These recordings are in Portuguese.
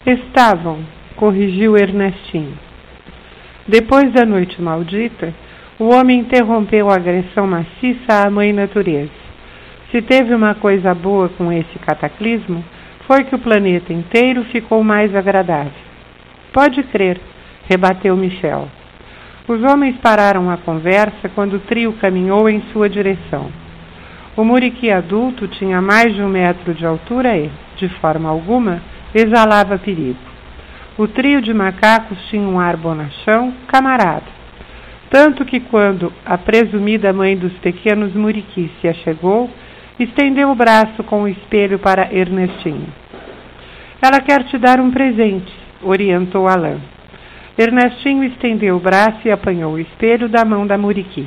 Estavam, corrigiu Ernestinho. Depois da noite maldita, o homem interrompeu a agressão maciça à mãe natureza. Se teve uma coisa boa com esse cataclismo, foi que o planeta inteiro ficou mais agradável. Pode crer, rebateu Michel. Os homens pararam a conversa quando o trio caminhou em sua direção. O muriqui adulto tinha mais de 1 metro de altura e, de forma alguma, exalava perigo. O trio de macacos tinha um ar bonachão, camarada. Tanto que quando a presumida mãe dos pequenos muriquis se achegou, estendeu o braço com o espelho para Ernestinho. Ela quer te dar um presente, orientou Alain. Ernestinho estendeu o braço e apanhou o espelho da mão da muriqui.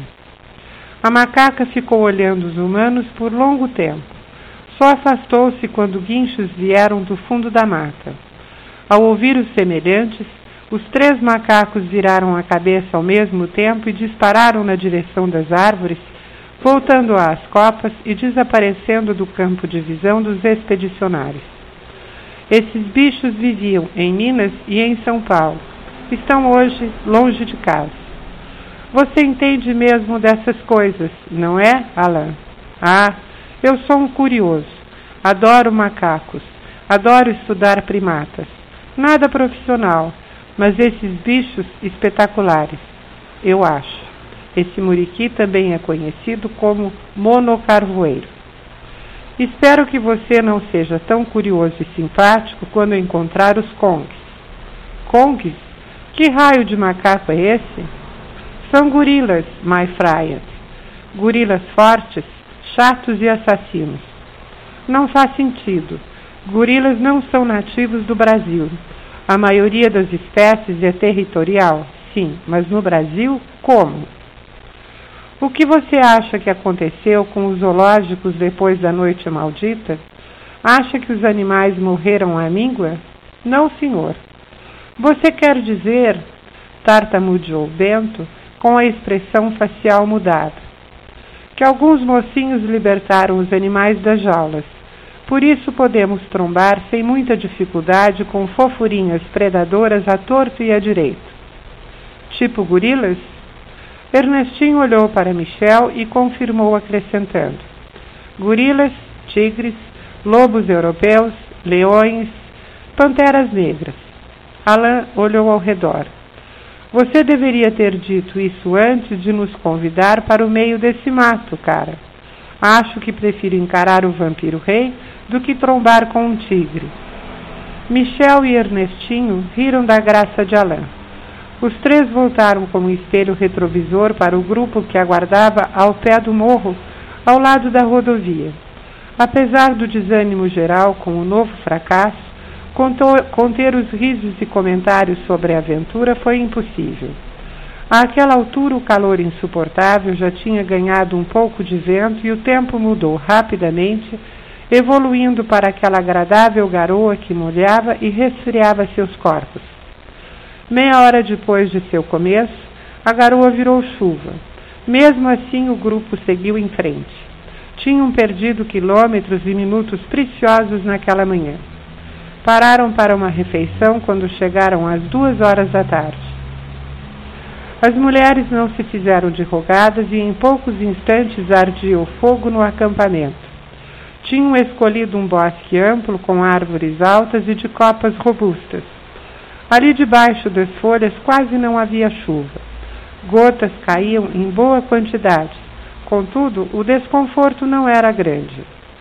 A macaca ficou olhando os humanos por longo tempo. Só afastou-se quando guinchos vieram do fundo da mata. Ao ouvir os semelhantes, os 3 macacos viraram a cabeça ao mesmo tempo e dispararam na direção das árvores, voltando às copas e desaparecendo do campo de visão dos expedicionários. Esses bichos viviam em Minas e em São Paulo. Estão hoje longe de casa. Você entende mesmo dessas coisas, não é, Alain? Ah, eu sou um curioso. Adoro macacos. Adoro estudar primatas. Nada profissional, mas esses bichos espetaculares, eu acho. Esse muriqui também é conhecido como monocarvoeiro. Espero que você não seja tão curioso e simpático quando encontrar os congues. Congues? Que raio de macaco é esse? São gorilas, my friend. Gorilas fortes, chatos e assassinos. Não faz sentido. Gorilas não são nativos do Brasil. A maioria das espécies é territorial, sim, mas no Brasil, como? O que você acha que aconteceu com os zoológicos depois da noite maldita? Acha que os animais morreram à míngua? Não, senhor. Você quer dizer, tartamudeou Bento, com a expressão facial mudada, que alguns mocinhos libertaram os animais das jaulas. Por isso podemos trombar sem muita dificuldade com fofurinhas predadoras à torto e à direito. Tipo gorilas? Ernestinho olhou para Michel e confirmou acrescentando. Gorilas, tigres, lobos europeus, leões, panteras negras. Alain olhou ao redor. Você deveria ter dito isso antes de nos convidar para o meio desse mato, cara. Acho que prefiro encarar o vampiro-rei do que trombar com um tigre. Michel e Ernestinho riram da graça de Alain. Os 3 voltaram com o espelho retrovisor para o grupo que aguardava ao pé do morro, ao lado da rodovia. Apesar do desânimo geral com o novo fracasso, conter os risos e comentários sobre a aventura foi impossível. Àquela altura o calor insuportável já tinha ganhado um pouco de vento e o tempo mudou rapidamente, evoluindo para aquela agradável garoa que molhava e resfriava seus corpos. Meia hora depois de seu começo, a garoa virou chuva. Mesmo assim, o grupo seguiu em frente. Tinham perdido quilômetros e minutos preciosos naquela manhã. Pararam para uma refeição quando chegaram às 2 horas da tarde. As mulheres não se fizeram de rogadas e em poucos instantes ardia o fogo no acampamento. Tinham escolhido um bosque amplo com árvores altas e de copas robustas. Ali debaixo das folhas quase não havia chuva. Gotas caíam em boa quantidade. Contudo, o desconforto não era grande.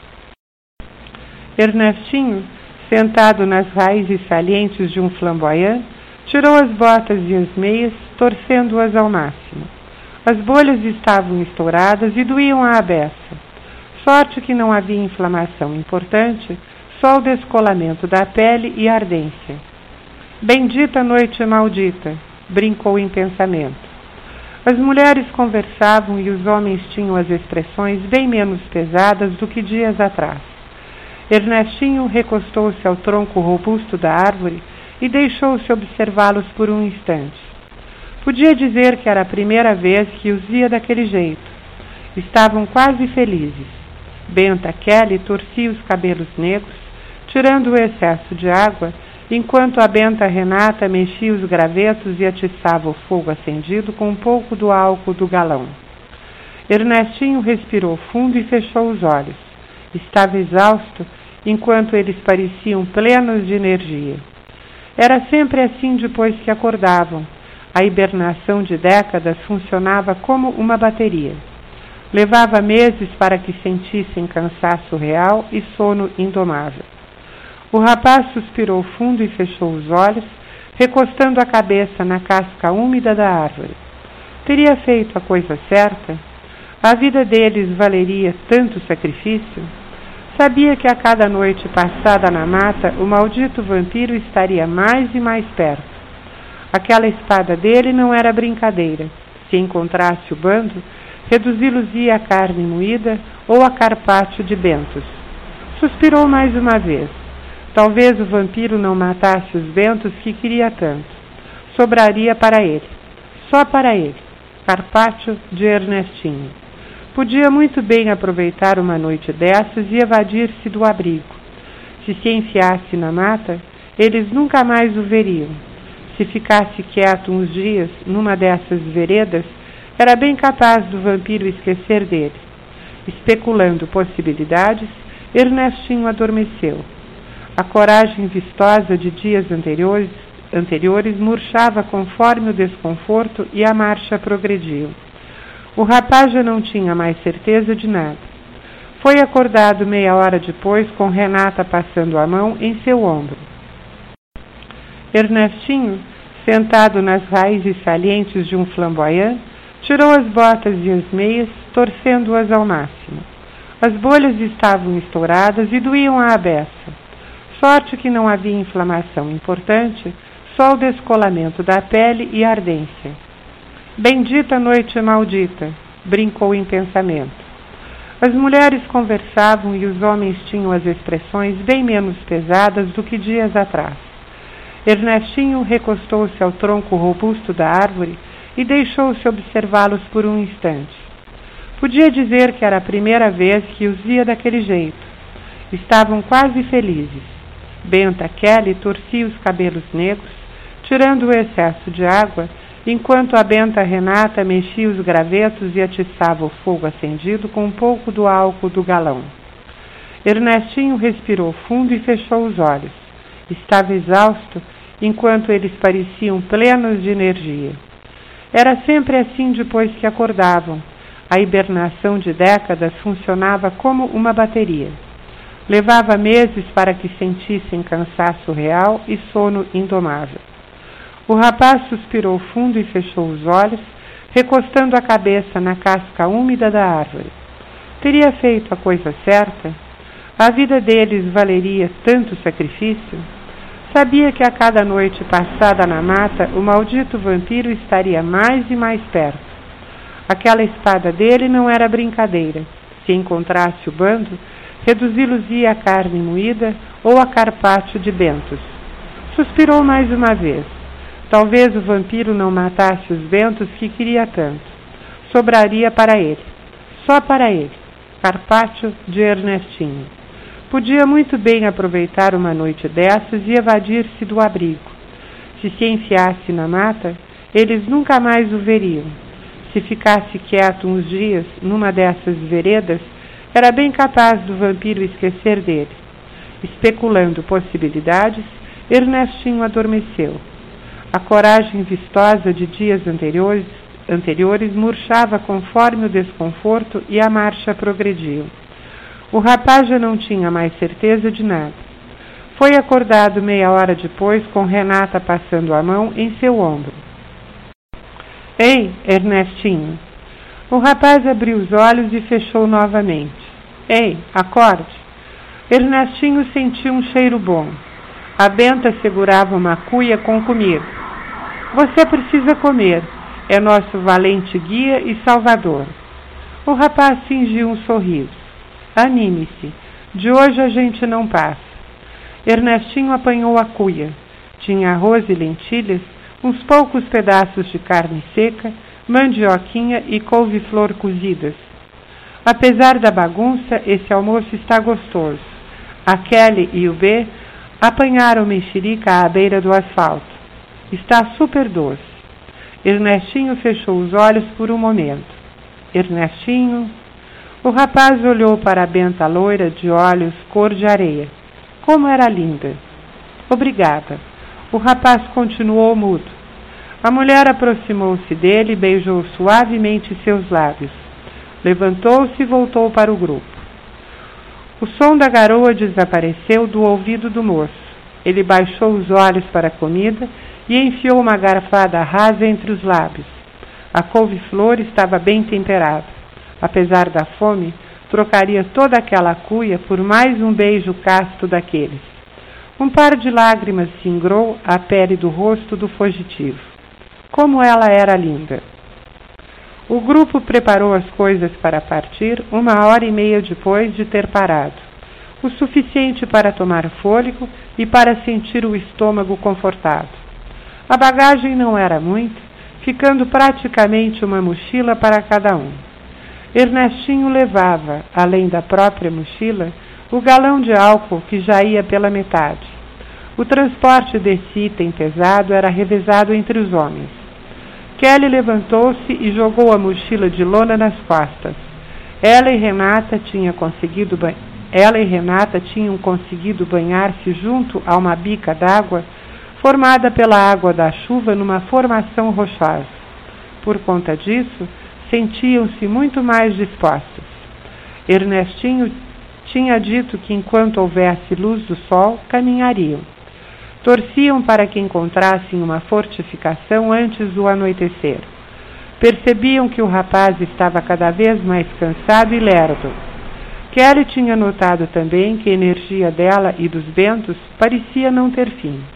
Ernestinho, sentado nas raízes salientes de um flamboyant, tirou as botas e as meias, torcendo-as ao máximo. As bolhas estavam estouradas e doíam à beça. Sorte que não havia inflamação importante, só o descolamento da pele e ardência. Bendita noite maldita, brincou em pensamento. As mulheres conversavam e os homens tinham as expressões bem menos pesadas do que dias atrás. Ernestinho recostou-se ao tronco robusto da árvore e deixou-se observá-los por um instante. Podia dizer que era a primeira vez que os via daquele jeito. Estavam quase felizes. Benta Kelly torcia os cabelos negros, tirando o excesso de água, enquanto a benta Renata mexia os gravetos e atiçava o fogo acendido com um pouco do álcool do galão. Ernestinho respirou fundo e fechou os olhos. Estava exausto, enquanto eles pareciam plenos de energia. Era sempre assim depois que acordavam. A hibernação de décadas funcionava como uma bateria. Levava meses para que sentissem cansaço real e sono indomável. O rapaz suspirou fundo e fechou os olhos, recostando a cabeça na casca úmida da árvore. Teria feito a coisa certa? A vida deles valeria tanto sacrifício? Sabia que a cada noite passada na mata, o maldito vampiro estaria mais e mais perto. Aquela espada dele não era brincadeira. Se encontrasse o bando, reduzi-los-ia a carne moída ou a carpaccio de bentos. Suspirou mais uma vez. Talvez o vampiro não matasse os bentos que queria tanto. Sobraria para ele. Só para ele. Carpaccio de Ernestinho. Podia muito bem aproveitar uma noite dessas e evadir-se do abrigo. Se enfiasse na mata, eles nunca mais o veriam. Se ficasse quieto uns dias numa dessas veredas, era bem capaz do vampiro esquecer dele. Especulando possibilidades, Ernestinho adormeceu. A coragem vistosa de dias anteriores murchava conforme o desconforto e a marcha progrediu. O rapaz já não tinha mais certeza de nada. Foi acordado meia hora depois com Renata passando a mão em seu ombro. Ernestinho, sentado nas raízes salientes de um flamboyant, tirou as botas e as meias, torcendo-as ao máximo. As bolhas estavam estouradas e doíam à beça. Sorte que não havia inflamação importante, só o descolamento da pele e ardência. Bendita noite maldita, brincou em pensamento. As mulheres conversavam e os homens tinham as expressões bem menos pesadas do que dias atrás. Ernestinho recostou-se ao tronco robusto da árvore e deixou-se observá-los por um instante. Podia dizer que era a primeira vez que os via daquele jeito. Estavam quase felizes. Benta Kelly torcia os cabelos negros, tirando o excesso de água, enquanto a benta Renata mexia os gravetos e atiçava o fogo acendido com um pouco do álcool do galão. Ernestinho respirou fundo e fechou os olhos. Estava exausto, enquanto eles pareciam plenos de energia. Era sempre assim depois que acordavam. A hibernação de décadas funcionava como uma bateria. Levava meses para que sentissem cansaço real e sono indomável. O rapaz suspirou fundo e fechou os olhos, recostando a cabeça na casca úmida da árvore. Teria feito a coisa certa? A vida deles valeria tanto sacrifício? Sabia que a cada noite passada na mata, o maldito vampiro estaria mais e mais perto. Aquela espada dele não era brincadeira. Se encontrasse o bando, reduzi-los-ia a carne moída ou a carpaccio de bentos. Suspirou mais uma vez. Talvez o vampiro não matasse os bentos que queria tanto. Sobraria para ele. Só para ele. Carpaccio de Ernestinho. Podia muito bem aproveitar uma noite dessas e evadir-se do abrigo. Se enfiasse na mata, eles nunca mais o veriam. Se ficasse quieto uns dias numa dessas veredas, era bem capaz do vampiro esquecer dele. Especulando possibilidades, Ernestinho adormeceu. A coragem vistosa de dias anteriores murchava conforme o desconforto e a marcha progrediu. O rapaz já não tinha mais certeza de nada. Foi acordado meia hora depois com Renata passando a mão em seu ombro. Ei, Ernestinho! O rapaz abriu os olhos e fechou novamente. Ei, acorde! Ernestinho sentiu um cheiro bom. A benta segurava uma cuia com comida. Você precisa comer. É nosso valente guia e salvador. O rapaz fingiu um sorriso. Anime-se. De hoje a gente não passa. Ernestinho apanhou a cuia. Tinha arroz e lentilhas, uns poucos pedaços de carne seca, mandioquinha e couve-flor cozidas. Apesar da bagunça, esse almoço está gostoso. A Kelly e o B apanharam mexerica à beira do asfalto. Está super doce. Ernestinho fechou os olhos por um momento. Ernestinho... O rapaz olhou para a benta loira de olhos cor de areia. Como era linda. Obrigada. O rapaz continuou mudo. A mulher aproximou-se dele e beijou suavemente seus lábios. Levantou-se e voltou para o grupo. O som da garoa desapareceu do ouvido do moço. Ele baixou os olhos para a comida e enfiou uma garfada rasa entre os lábios. A couve-flor estava bem temperada. Apesar da fome, trocaria toda aquela cuia por mais um beijo casto daqueles. Um par de lágrimas singrou a pele do rosto do fugitivo. Como ela era linda! O grupo preparou as coisas para partir 1h30 depois de ter parado. O suficiente para tomar fôlego e para sentir o estômago confortado. A bagagem não era muita, ficando praticamente uma mochila para cada um. Ernestinho levava, além da própria mochila, o galão de álcool que já ia pela metade. O transporte desse item pesado era revezado entre os homens. Kelly levantou-se e jogou a mochila de lona nas costas. Ela e Renata tinham conseguido banhar-se junto a uma bica d'água formada pela água da chuva numa formação rochosa. Por conta disso, sentiam-se muito mais dispostos. Ernestinho tinha dito que enquanto houvesse luz do sol, caminhariam. Torciam para que encontrassem uma fortificação antes do anoitecer. Percebiam que o rapaz estava cada vez mais cansado e lerdo. Kelly tinha notado também que a energia dela e dos Bentos parecia não ter fim.